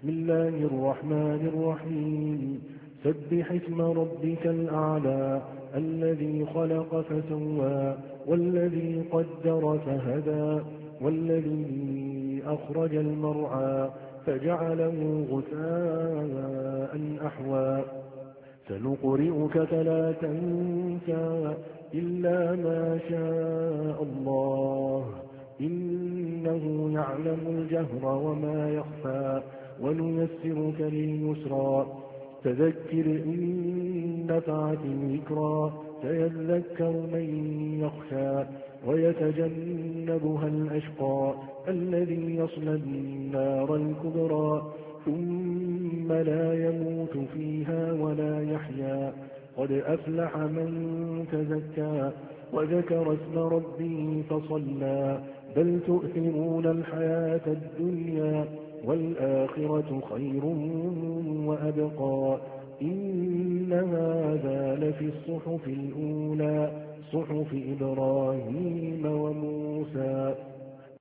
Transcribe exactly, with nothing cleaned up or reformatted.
بسم الله الرحمن الرحيم سبح اسم ربك الأعلى الذي خلق فسوى والذي قدر فهدى والذي أخرج المرعى فجعله غثاء أحوى سنقرئك فلا تنسى إلا ما شاء الله إنه يعلم الجهر وما يخفى ونيسرك لليسرى فذكر إن نفعت الذكرى سيذكر من يخشى ويتجنبها الأشقى الذي يصلى النار الكبرى ثم لا يموت فيها ولا يحيا قد أفلح من تزكى وذكر اسم ربه فصلى بل تؤثرون الحياة الدنيا والآخرة خير وأبقى إن هذا لفي الصحف الأولى صحف إبراهيم وموسى